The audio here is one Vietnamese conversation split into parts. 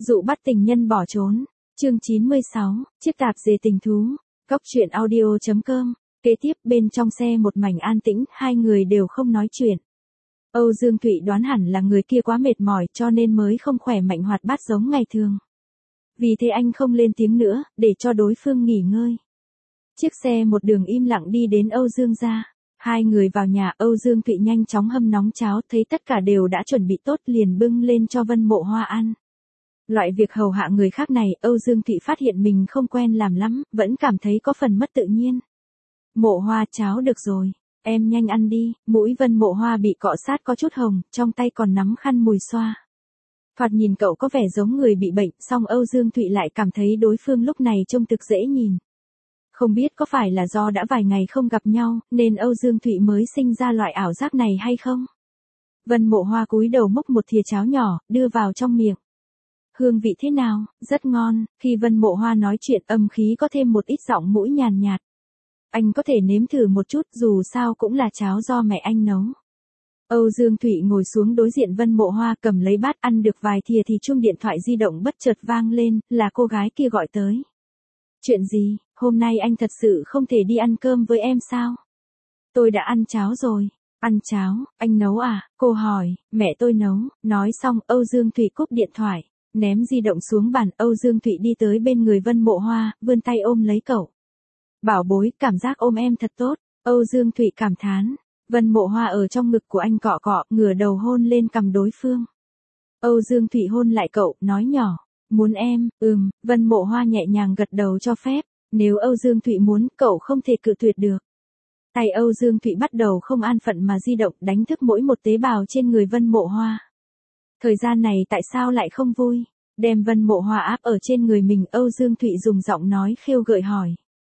Dụ bắt tình nhân bỏ trốn. Chương 96, chiếc tạp dề tình thú. Cóc truyện audio.com. Kế tiếp bên trong xe một mảnh an tĩnh, hai người đều không nói chuyện. Âu Dương Thụy đoán hẳn là người kia quá mệt mỏi cho nên mới không khỏe mạnh hoạt bát giống ngày thường. Vì thế anh không lên tiếng nữa, để cho đối phương nghỉ ngơi. Chiếc xe một đường im lặng đi đến Âu Dương gia. Hai người vào nhà, Âu Dương Thụy nhanh chóng hâm nóng cháo, thấy tất cả đều đã chuẩn bị tốt liền bưng lên cho Vân Mộ Hoa ăn. Loại việc hầu hạ người khác này, Âu Dương Thụy phát hiện mình không quen làm lắm, vẫn cảm thấy có phần mất tự nhiên. Mộ Hoa, cháo được rồi, em nhanh ăn đi. Mũi Vân Mộ Hoa bị cọ sát có chút hồng, trong tay còn nắm khăn mùi xoa. Thoạt nhìn cậu có vẻ giống người bị bệnh, song Âu Dương Thụy lại cảm thấy đối phương lúc này trông thực dễ nhìn. Không biết có phải là do đã vài ngày không gặp nhau, nên Âu Dương Thụy mới sinh ra loại ảo giác này hay không? Vân Mộ Hoa cúi đầu múc một thìa cháo nhỏ, đưa vào trong miệng. Hương vị thế nào? Rất ngon. Khi Vân Mộ Hoa nói chuyện, âm khí có thêm một ít giọng mũi nhàn nhạt. Anh có thể nếm thử một chút, dù sao cũng là cháo do mẹ anh nấu. Âu Dương Thụy ngồi xuống đối diện Vân Mộ Hoa, cầm lấy bát ăn được vài thìa thì chuông điện thoại di động bất chợt vang lên, là cô gái kia gọi tới. Chuyện gì? Hôm nay anh thật sự không thể đi ăn cơm với em sao? Tôi đã ăn cháo rồi. Ăn cháo, anh nấu à? Cô hỏi. Mẹ tôi nấu. Nói xong, Âu Dương Thụy cúp điện thoại, ném di động xuống bàn. Âu Dương Thụy đi tới bên người Vân Mộ Hoa, vươn tay ôm lấy cậu. Bảo bối, cảm giác ôm em thật tốt. Âu Dương Thụy cảm thán. Vân Mộ Hoa ở trong ngực của anh cọ cọ, ngửa đầu hôn lên cằm đối phương. Âu Dương Thụy hôn lại cậu, nói nhỏ. Muốn em? Vân Mộ Hoa nhẹ nhàng gật đầu cho phép. Nếu Âu Dương Thụy muốn, cậu không thể cự tuyệt được. Tay Âu Dương Thụy bắt đầu không an phận mà di động, đánh thức mỗi một tế bào trên người Vân Mộ Hoa. Thời gian này tại sao lại không vui? Đem Vân Mộ Hoa áp ở trên người mình, Âu Dương Thụy dùng giọng nói khêu gợi hỏi.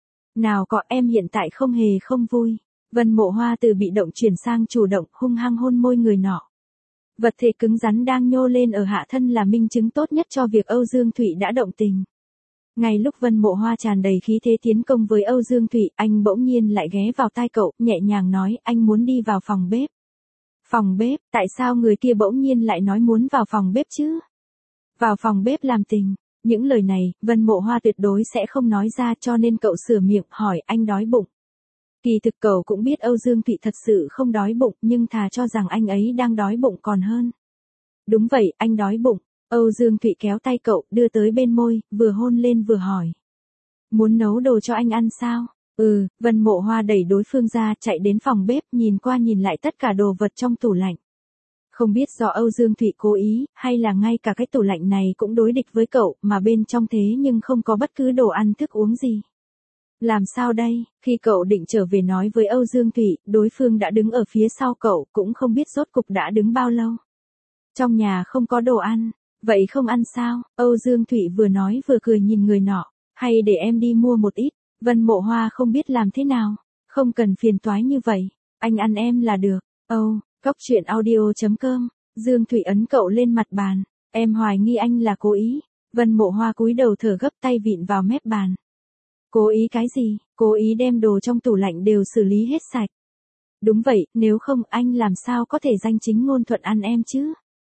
Nào có, em hiện tại không hề không vui. Vân Mộ Hoa từ bị động chuyển sang chủ động, hung hăng hôn môi người nọ. Vật thể cứng rắn đang nhô lên ở hạ thân là minh chứng tốt nhất cho việc Âu Dương Thụy đã động tình. Ngay lúc Vân Mộ Hoa tràn đầy khí thế tiến công với Âu Dương Thụy, anh bỗng nhiên lại ghé vào tai cậu, nhẹ nhàng nói, anh muốn đi vào phòng bếp. Phòng bếp? Tại sao người kia bỗng nhiên lại nói muốn vào phòng bếp chứ? Vào phòng bếp làm tình. Những lời này, Vân Mộ Hoa tuyệt đối sẽ không nói ra, cho nên cậu sửa miệng, hỏi, anh đói bụng. Kỳ thực cậu cũng biết Âu Dương Thụy thật sự không đói bụng, nhưng thà cho rằng anh ấy đang đói bụng còn hơn. Đúng vậy, anh đói bụng. Âu Dương Thụy kéo tay cậu, đưa tới bên môi, vừa hôn lên vừa hỏi. Muốn nấu đồ cho anh ăn sao? Vân Mộ Hoa đẩy đối phương ra, chạy đến phòng bếp, nhìn qua nhìn lại tất cả đồ vật trong tủ lạnh. Không biết do Âu Dương Thụy cố ý, hay là ngay cả cái tủ lạnh này cũng đối địch với cậu, mà bên trong thế nhưng không có bất cứ đồ ăn thức uống gì. Làm sao đây? Khi cậu định trở về nói với Âu Dương Thụy, đối phương đã đứng ở phía sau cậu, cũng không biết rốt cục đã đứng bao lâu. Trong nhà không có đồ ăn. Vậy không ăn sao? Âu Dương Thụy vừa nói vừa cười nhìn người nọ. Hay để em đi mua một ít. Vân Mộ Hoa không biết làm thế nào. Không cần phiền toái như vậy. Anh ăn em là được. Cóc truyện audio.com. Dương Thụy ấn cậu lên mặt bàn. Em hoài nghi anh là cố ý. Vân Mộ Hoa cúi đầu thở gấp, tay vịn vào mép bàn. Cố ý cái gì? Cố ý đem đồ trong tủ lạnh đều xử lý hết sạch. Đúng vậy, nếu không anh làm sao có thể danh chính ngôn thuận ăn em chứ?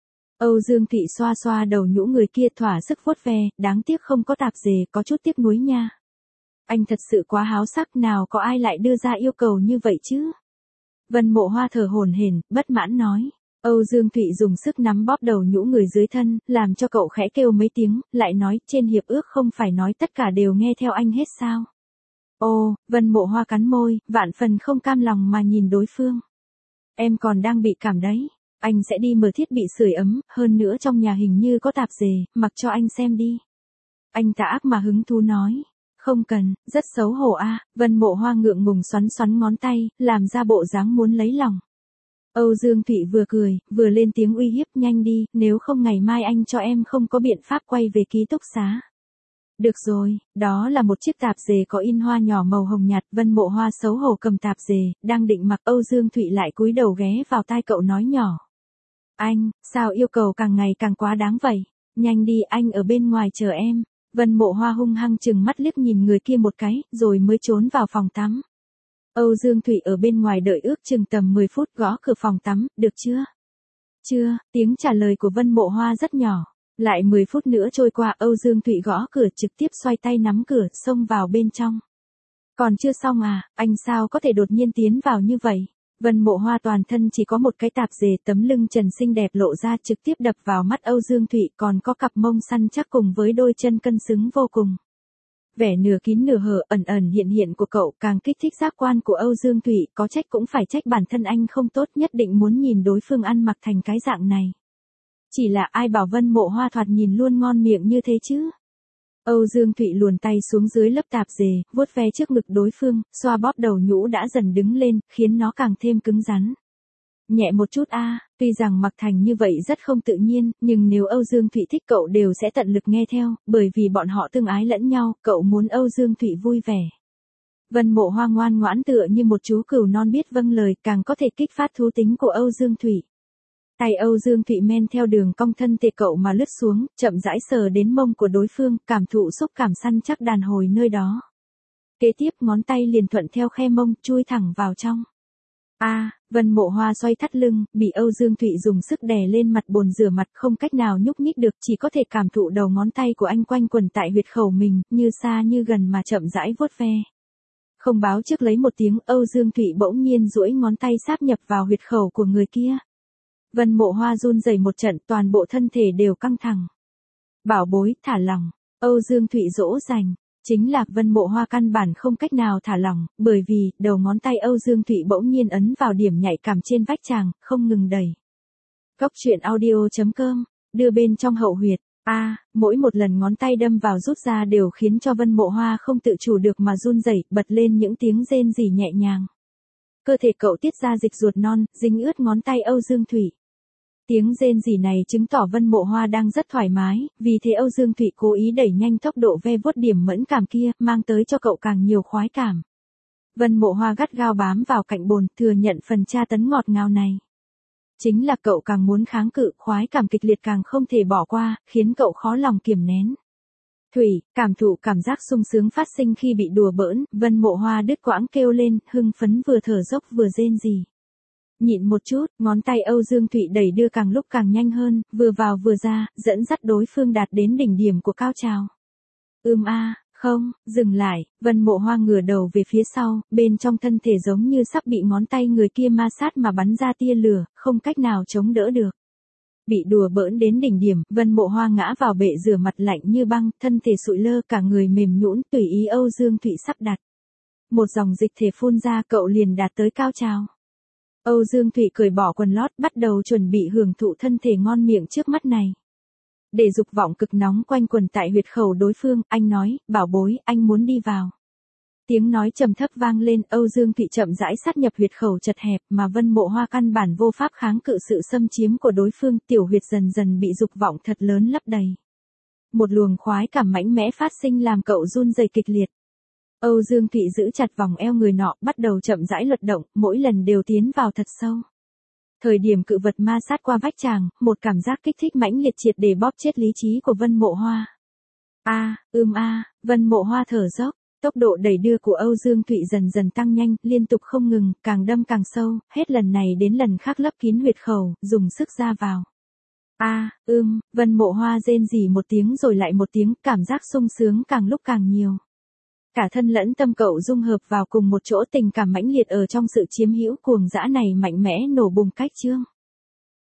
Âu Dương Thụy xoa xoa đầu nhũ người kia, thỏa sức vuốt ve, đáng tiếc không có tạp dề, có chút tiếc nuối nha. Anh thật sự quá háo sắc, nào có ai lại đưa ra yêu cầu như vậy chứ? Vân Mộ Hoa thở hổn hển, bất mãn nói. Âu Dương Thụy dùng sức nắm bóp đầu nhũ người dưới thân, làm cho cậu khẽ kêu mấy tiếng, lại nói, trên hiệp ước không phải nói tất cả đều nghe theo anh hết sao? Vân Mộ Hoa cắn môi, vạn phần không cam lòng mà nhìn đối phương. Em còn đang bị cảm đấy. Anh sẽ đi mở thiết bị sưởi ấm, hơn nữa trong nhà hình như có tạp dề, mặc cho anh xem đi. Anh ta ác mà hứng thú nói. Không cần, rất xấu hổ a. Vân Mộ Hoa ngượng ngùng xoắn xoắn ngón tay, làm ra bộ dáng muốn lấy lòng. Âu Dương Thụy vừa cười, vừa lên tiếng uy hiếp, nhanh đi, nếu không ngày mai anh cho em không có biện pháp quay về ký túc xá. Được rồi, đó là một chiếc tạp dề có in hoa nhỏ màu hồng nhạt. Vân Mộ Hoa xấu hổ cầm tạp dề, đang định mặc, Âu Dương Thụy lại cúi đầu ghé vào tai cậu nói nhỏ. Anh, sao yêu cầu càng ngày càng quá đáng vậy? Nhanh đi, anh ở bên ngoài chờ em. Vân Mộ Hoa hung hăng chừng mắt liếc nhìn người kia một cái, rồi mới trốn vào phòng tắm. Âu Dương Thụy ở bên ngoài đợi ước chừng tầm 10 phút, gõ cửa phòng tắm, được chưa? Chưa, tiếng trả lời của Vân Mộ Hoa rất nhỏ. Lại 10 phút nữa trôi qua, Âu Dương Thụy gõ cửa, trực tiếp xoay tay nắm cửa, xông vào bên trong. Còn chưa xong à, anh sao có thể đột nhiên tiến vào như vậy? Vân Mộ Hoa toàn thân chỉ có một cái tạp dề, tấm lưng trần xinh đẹp lộ ra trực tiếp đập vào mắt Âu Dương Thụy, còn có cặp mông săn chắc cùng với đôi chân cân xứng vô cùng. Vẻ nửa kín nửa hở ẩn ẩn hiện hiện của cậu càng kích thích giác quan của Âu Dương Thụy, có trách cũng phải trách bản thân anh không tốt, nhất định muốn nhìn đối phương ăn mặc thành cái dạng này. Chỉ là ai bảo Vân Mộ Hoa thoạt nhìn luôn ngon miệng như thế chứ? Âu Dương Thụy luồn tay xuống dưới lớp tạp dề, vuốt ve trước ngực đối phương, xoa bóp đầu nhũ đã dần đứng lên, khiến nó càng thêm cứng rắn. Nhẹ một chút a, tuy rằng mặc thành như vậy rất không tự nhiên, nhưng nếu Âu Dương Thụy thích cậu đều sẽ tận lực nghe theo, bởi vì bọn họ tương ái lẫn nhau, cậu muốn Âu Dương Thụy vui vẻ. Vân Mộ Hoa ngoan ngoãn tựa như một chú cừu non biết vâng lời, càng có thể kích phát thú tính của Âu Dương Thụy. Tay Âu Dương Thụy men theo đường cong thân thể cậu mà lướt xuống, chậm rãi sờ đến mông của đối phương, cảm thụ xúc cảm săn chắc đàn hồi nơi đó. Kế tiếp ngón tay liền thuận theo khe mông, chui thẳng vào trong. Vân Mộ Hoa xoay thắt lưng, bị Âu Dương Thụy dùng sức đè lên mặt bồn rửa mặt, không cách nào nhúc nhích được, chỉ có thể cảm thụ đầu ngón tay của anh quanh quẩn tại huyệt khẩu mình, như xa như gần mà chậm rãi vuốt ve. Không báo trước lấy một tiếng, Âu Dương Thụy bỗng nhiên duỗi ngón tay sáp nhập vào huyệt khẩu của người kia. Vân Mộ Hoa run rẩy một trận, toàn bộ thân thể đều căng thẳng. Bảo bối, thả lỏng. Âu Dương Thụy dỗ dành. Chính là Vân Mộ Hoa căn bản không cách nào thả lỏng, bởi vì đầu ngón tay Âu Dương Thụy bỗng nhiên ấn vào điểm nhạy cảm trên vách tràng, không ngừng đẩy. Góc truyện audio.com, đưa bên trong hậu huyệt. Mỗi một lần ngón tay đâm vào rút ra đều khiến cho Vân Mộ Hoa không tự chủ được mà run rẩy, bật lên những tiếng rên rỉ nhẹ nhàng. Cơ thể cậu tiết ra dịch ruột non, dính ướt ngón tay Âu Dương Thụy. Tiếng rên rỉ này chứng tỏ Vân Mộ Hoa đang rất thoải mái, vì thế Âu Dương Thụy cố ý đẩy nhanh tốc độ ve vuốt điểm mẫn cảm kia, mang tới cho cậu càng nhiều khoái cảm. Vân Mộ Hoa gắt gao bám vào cạnh bồn, thừa nhận phần tra tấn ngọt ngào này. Chính là cậu càng muốn kháng cự, khoái cảm kịch liệt càng không thể bỏ qua, khiến cậu khó lòng kiềm nén. Thủy, cảm thụ cảm giác sung sướng phát sinh khi bị đùa bỡn, Vân Mộ Hoa đứt quãng kêu lên, hưng phấn vừa thở dốc vừa rên rỉ. Nhịn một chút, ngón tay Âu Dương Thụy đẩy đưa càng lúc càng nhanh hơn, vừa vào vừa ra, dẫn dắt đối phương đạt đến đỉnh điểm của cao trào. Không, dừng lại, Vân Mộ Hoa ngửa đầu về phía sau, bên trong thân thể giống như sắp bị ngón tay người kia ma sát mà bắn ra tia lửa, không cách nào chống đỡ được. Bị đùa bỡn đến đỉnh điểm, Vân Mộ Hoa ngã vào bệ rửa mặt lạnh như băng, thân thể sụi lơ, cả người mềm nhũn, tùy ý Âu Dương Thụy sắp đặt. Một dòng dịch thể phun ra, cậu liền đạt tới cao trào. Âu Dương Thụy cởi bỏ quần lót, bắt đầu chuẩn bị hưởng thụ thân thể ngon miệng trước mắt này. Để dục vọng cực nóng quanh quần tại huyệt khẩu đối phương, anh nói, bảo bối, anh muốn đi vào. Tiếng nói trầm thấp vang lên, Âu Dương Thụy chậm rãi sát nhập huyệt khẩu chật hẹp mà Vân Mộ Hoa căn bản vô pháp kháng cự sự xâm chiếm của đối phương, tiểu huyệt dần dần bị dục vọng thật lớn lấp đầy. Một luồng khoái cảm mạnh mẽ phát sinh làm cậu run rẩy kịch liệt. Âu Dương Thụy giữ chặt vòng eo người nọ, bắt đầu chậm rãi luật động, mỗi lần đều tiến vào thật sâu. Thời điểm cự vật ma sát qua vách tràng, một cảm giác kích thích mãnh liệt triệt để bóp chết lý trí của Vân Mộ Hoa. Vân Mộ Hoa thở dốc, tốc độ đẩy đưa của Âu Dương Thụy dần dần tăng nhanh, liên tục không ngừng, càng đâm càng sâu, hết lần này đến lần khác lấp kín huyệt khẩu, dùng sức ra vào. Vân Mộ Hoa rên rỉ một tiếng rồi lại một tiếng, cảm giác sung sướng càng lúc càng nhiều. Cả thân lẫn tâm cậu dung hợp vào cùng một chỗ, tình cảm mãnh liệt ở trong sự chiếm hữu cuồng dã này mạnh mẽ nổ bùng cách chương.